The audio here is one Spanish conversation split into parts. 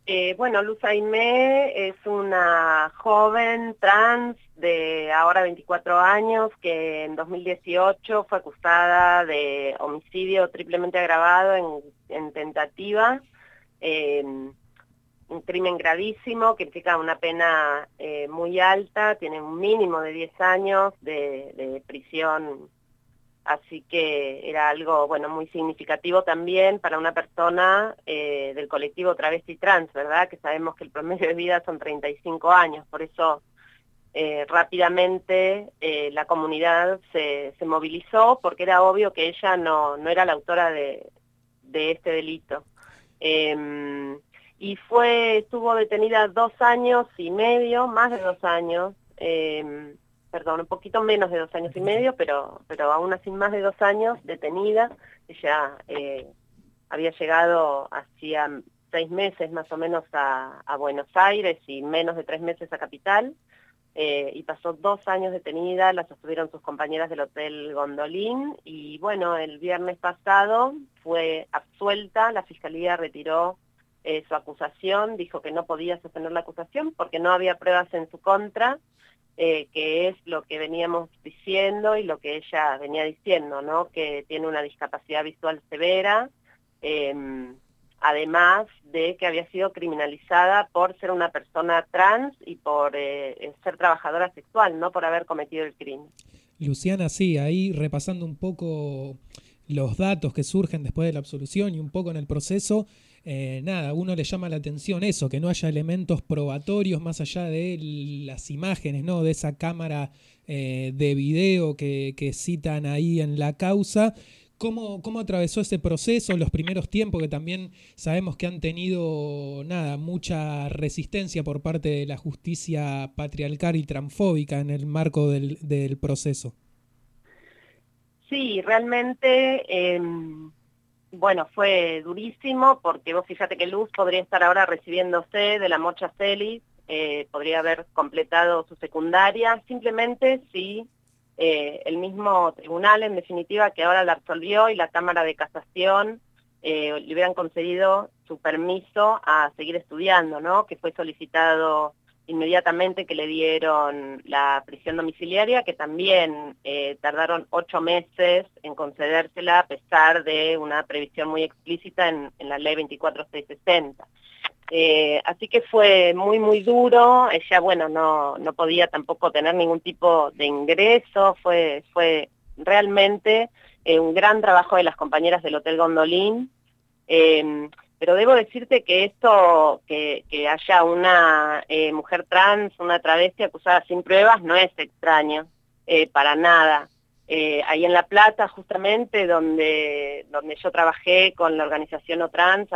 Bueno, Luz Aimé es una joven trans de ahora 24 años que en 2018 fue acusada de homicidio triplemente agravado en tentativa, eh, un crimen gravísimo que implica una pena muy alta, tiene un mínimo de 10 años de prisión. Así que era algo, bueno, muy significativo también para una persona del colectivo travesti trans, ¿verdad? Que sabemos que el promedio de vida son 35 años, por eso rápidamente la comunidad se movilizó porque era obvio que ella no era la autora de este delito. Eh, y estuvo detenida 2 años y medio, más de 2 años, perdón, un poquito menos de 2 años y medio, pero aún así más de 2 años detenida. Ella había llegado hacía 6 meses más o menos a Buenos Aires y menos de 3 meses a Capital, y pasó 2 años detenida, la sostuvieron sus compañeras del Hotel Gondolín, y bueno, el viernes pasado fue absuelta, la Fiscalía retiró su acusación, dijo que no podía sostener la acusación porque no había pruebas en su contra, que es lo que veníamos diciendo y lo que ella venía diciendo, ¿no? Que tiene una discapacidad visual severa, eh, además de que había sido criminalizada por ser una persona trans y por ser trabajadora sexual, no por haber cometido el crimen. Luciana, sí, ahí repasando un poco los datos que surgen después de la absolución y un poco en el proceso, nada, a uno le llama la atención eso, que no haya elementos probatorios más allá de las imágenes, ¿no? De esa cámara de video que citan ahí en la causa. ¿Cómo atravesó ese proceso, los primeros tiempos que también sabemos que han tenido nada, mucha resistencia por parte de la justicia patriarcal y transfóbica en el marco del proceso? Sí, realmente, bueno, fue durísimo porque vos fíjate que Luz podría estar ahora recibiéndose de la Mocha Celis, podría haber completado su secundaria, simplemente si el mismo tribunal, en definitiva, que ahora la absolvió y la Cámara de Casación le hubieran concedido su permiso a seguir estudiando, ¿no? Que fue solicitado inmediatamente, que le dieron la prisión domiciliaria, que también tardaron 8 meses en concedérsela a pesar de una previsión muy explícita en la ley 24660. Así que fue muy, muy duro. Ella, bueno, no podía tampoco tener ningún tipo de ingreso. Fue realmente un gran trabajo de las compañeras del Hotel Gondolín. Eh, pero debo decirte que esto, que haya una mujer trans, una travesti acusada sin pruebas, no es extraño, para nada. Ahí en La Plata, justamente, donde yo trabajé con la organización O Trans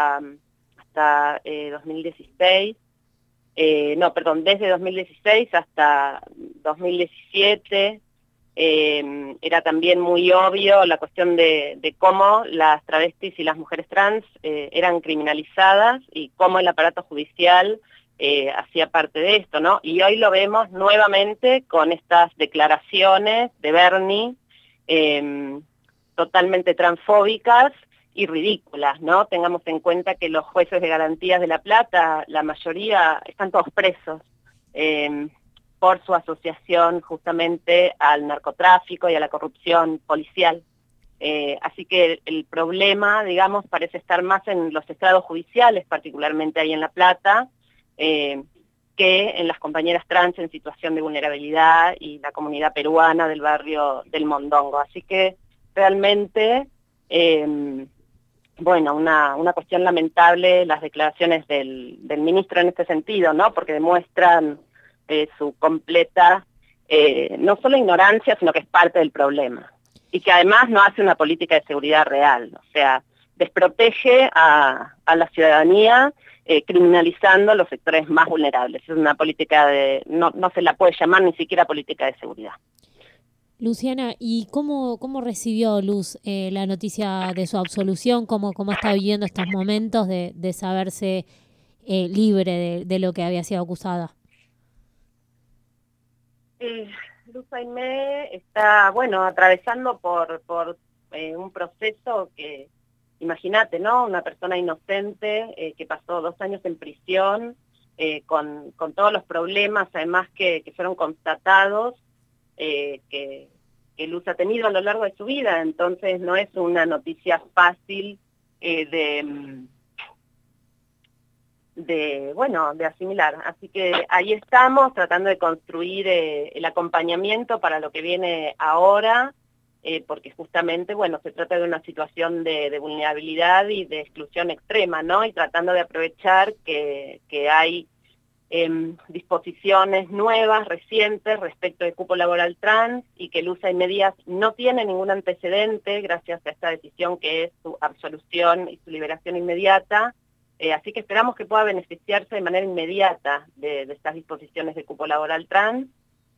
hasta 2016, no, perdón, desde 2016 hasta 2017, era también muy obvio la cuestión de cómo las travestis y las mujeres trans eran criminalizadas y cómo el aparato judicial hacía parte de esto, ¿no? Y hoy lo vemos nuevamente con estas declaraciones de Bernie, eh, totalmente transfóbicas y ridículas, ¿no? Tengamos en cuenta que los jueces de garantías de La Plata, la mayoría, están todos presos eh, por su asociación justamente al narcotráfico y a la corrupción policial. Así que el problema, digamos, parece estar más en los estrados judiciales, particularmente ahí en La Plata, eh, que en las compañeras trans en situación de vulnerabilidad y la comunidad peruana del barrio del Mondongo. Así que realmente, eh, bueno, una cuestión lamentable las declaraciones del ministro en este sentido, ¿no? Porque demuestran su completa, no solo ignorancia, sino que es parte del problema. Y que además no hace una política de seguridad real, o sea, desprotege a la ciudadanía criminalizando los sectores más vulnerables. Es una política no se la puede llamar ni siquiera política de seguridad. Luciana, ¿y cómo recibió Luz la noticia de su absolución? ¿Cómo está viviendo estos momentos de saberse libre de lo que había sido acusada? Luz Aimé está, bueno, atravesando por un proceso imagínate, ¿no? Una persona inocente que pasó 2 años en prisión, con todos los problemas, además que fueron constatados, que Luz ha tenido a lo largo de su vida. Entonces no es una noticia fácil de asimilar. Así que ahí estamos tratando de construir el acompañamiento para lo que viene ahora, porque justamente, bueno, se trata de una situación de vulnerabilidad y de exclusión extrema, ¿no? Y tratando de aprovechar que hay disposiciones nuevas, recientes, respecto del cupo laboral trans, y que Luz Aymédias no tiene ningún antecedente gracias a esta decisión que es su absolución y su liberación inmediata. Así que esperamos que pueda beneficiarse de manera inmediata de estas disposiciones de cupo laboral trans.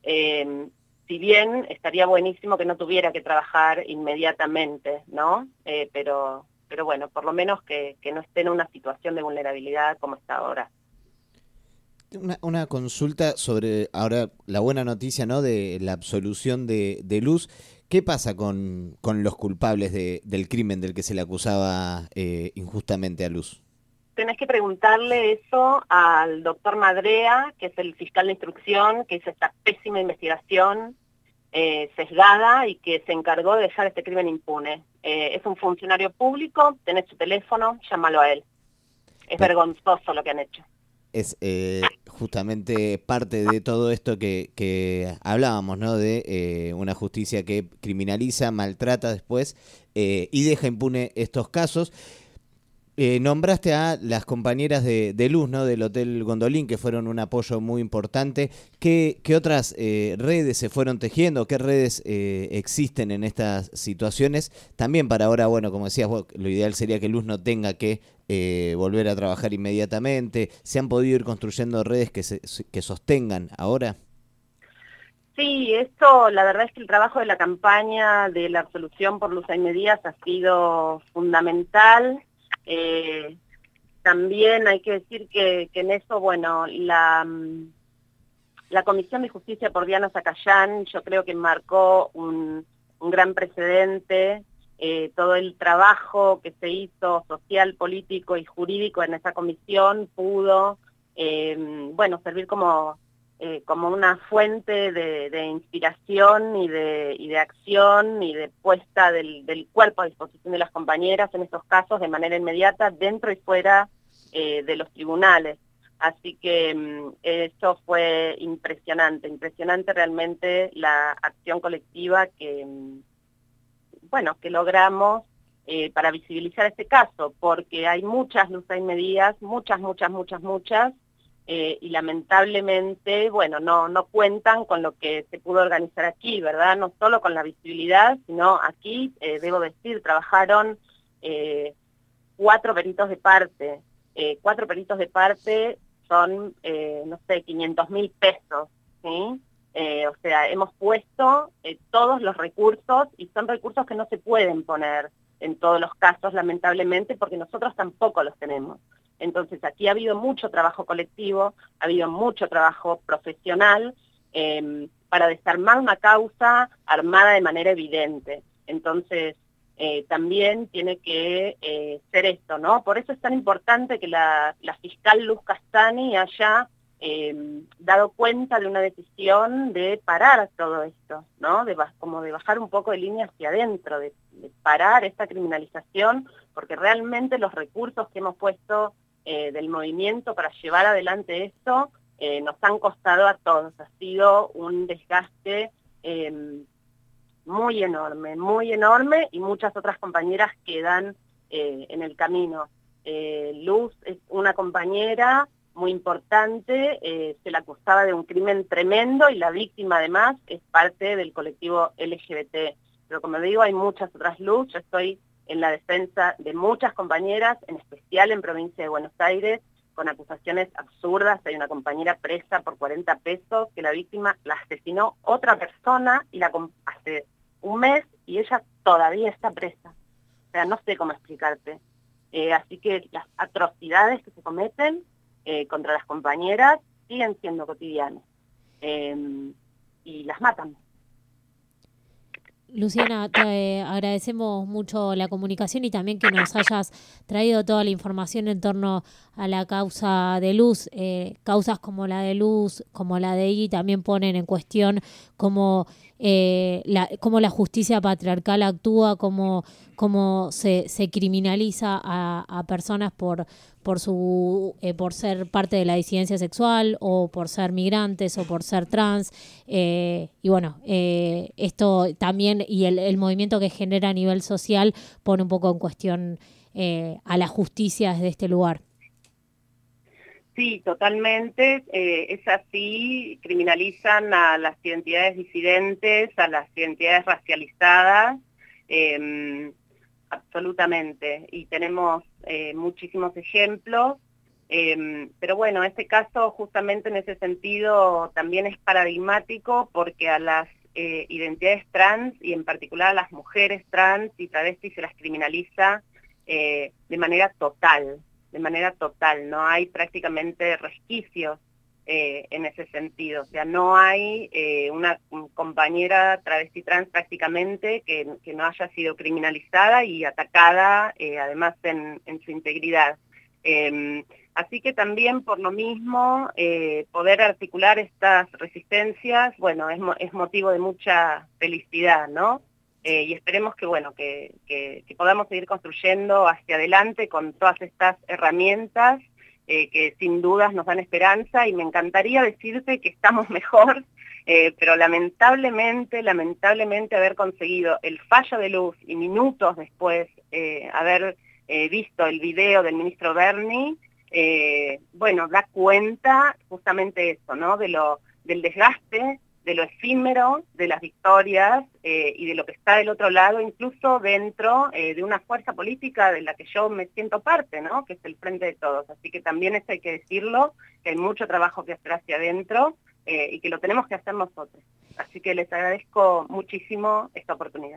Si bien estaría buenísimo que no tuviera que trabajar inmediatamente, ¿no? Pero bueno, por lo menos que no esté en una situación de vulnerabilidad como está ahora. Una consulta sobre ahora la buena noticia, ¿no? De la absolución de Luz. ¿Qué pasa con los culpables del crimen del que se le acusaba injustamente a Luz? Tenés que preguntarle eso al doctor Madrea, que es el fiscal de instrucción, que hizo esta pésima investigación sesgada y que se encargó de dejar este crimen impune. Es un funcionario público, tenés su teléfono, llámalo a él. Es vergonzoso lo que han hecho. Es justamente parte de todo esto que hablábamos, ¿no? De una justicia que criminaliza, maltrata después y deja impune estos casos. Nombraste a las compañeras de Luz, ¿no? Del Hotel Gondolín, que fueron un apoyo muy importante. ¿Qué otras redes se fueron tejiendo? ¿Qué redes existen en estas situaciones? También para ahora, bueno, como decías vos, lo ideal sería que Luz no tenga que volver a trabajar inmediatamente. ¿Se han podido ir construyendo redes que sostengan ahora? Sí, esto, la verdad es que el trabajo de la campaña de la absolución por Luz Aymédias ha sido fundamental. También hay que decir que en eso, bueno, la Comisión de Justicia por Diana Zacayán, yo creo que marcó un gran precedente. Todo el trabajo que se hizo social, político y jurídico en esa comisión pudo, bueno, servir como una fuente de inspiración y de acción y de puesta del cuerpo a disposición de las compañeras en estos casos de manera inmediata, dentro y fuera de los tribunales. Así que eso fue impresionante realmente la acción colectiva que logramos para visibilizar este caso, porque hay muchas Luz Aymédias, muchas, y lamentablemente, bueno, no cuentan con lo que se pudo organizar aquí, ¿verdad? No solo con la visibilidad, sino aquí, debo decir, trabajaron 4 peritos de parte. 4 peritos de parte son, no sé, 500.000 pesos, ¿sí? O sea, hemos puesto todos los recursos, y son recursos que no se pueden poner en todos los casos, lamentablemente, porque nosotros tampoco los tenemos. Entonces aquí ha habido mucho trabajo colectivo, ha habido mucho trabajo profesional para desarmar una causa armada de manera evidente. Entonces también tiene que ser esto, ¿no? Por eso es tan importante que la fiscal Luz Castani haya dado cuenta de una decisión de parar todo esto, ¿no? Como de bajar un poco de línea hacia adentro, de parar esta criminalización, porque realmente los recursos que hemos puesto del movimiento para llevar adelante esto nos han costado a todos. Ha sido un desgaste muy enorme, y muchas otras compañeras quedan en el camino. Luz es una compañera muy importante, se la acusaba de un crimen tremendo, y la víctima además es parte del colectivo LGBT. Pero como digo, hay muchas otras Luz. Yo estoy en la defensa de muchas compañeras, en especial en provincia de Buenos Aires, con acusaciones absurdas. Hay una compañera presa por 40 pesos, que la víctima la asesinó otra persona y hace un mes, y ella todavía está presa. O sea, no sé cómo explicarte. Así que las atrocidades que se cometen contra las compañeras siguen siendo cotidianas, y las matan. Luciana, te agradecemos mucho la comunicación y también que nos hayas traído toda la información en torno a la causa de Luz. Causas como la de Luz, como la de I, también ponen en cuestión cómo la justicia patriarcal actúa, cómo se criminaliza a personas por ser parte de la disidencia sexual o por ser migrantes o por ser trans. Y bueno, esto también y el movimiento que genera a nivel social pone un poco en cuestión a la justicia desde este lugar. Sí, totalmente. Es así, criminalizan a las identidades disidentes, a las identidades racializadas, absolutamente. Y tenemos muchísimos ejemplos, pero bueno, este caso justamente en ese sentido también es paradigmático porque a las identidades trans y en particular a las mujeres trans y travestis se las criminaliza de manera total. No hay prácticamente resquicios en ese sentido, o sea, no hay una compañera travesti trans prácticamente que no haya sido criminalizada y atacada además en su integridad. Así que también por lo mismo poder articular estas resistencias, bueno, es motivo de mucha felicidad, ¿no? Y esperemos que, bueno, que podamos seguir construyendo hacia adelante con todas estas herramientas que sin dudas nos dan esperanza y me encantaría decirte que estamos mejor, pero lamentablemente haber conseguido el fallo de Luz y minutos después haber visto el video del ministro Berni, bueno, da cuenta justamente eso, ¿no? Del desgaste, de lo efímero, de las victorias y de lo que está del otro lado, incluso dentro de una fuerza política de la que yo me siento parte, ¿no? Que es el Frente de Todos. Así que también esto hay que decirlo, que hay mucho trabajo que hacer hacia adentro y que lo tenemos que hacer nosotros. Así que les agradezco muchísimo esta oportunidad.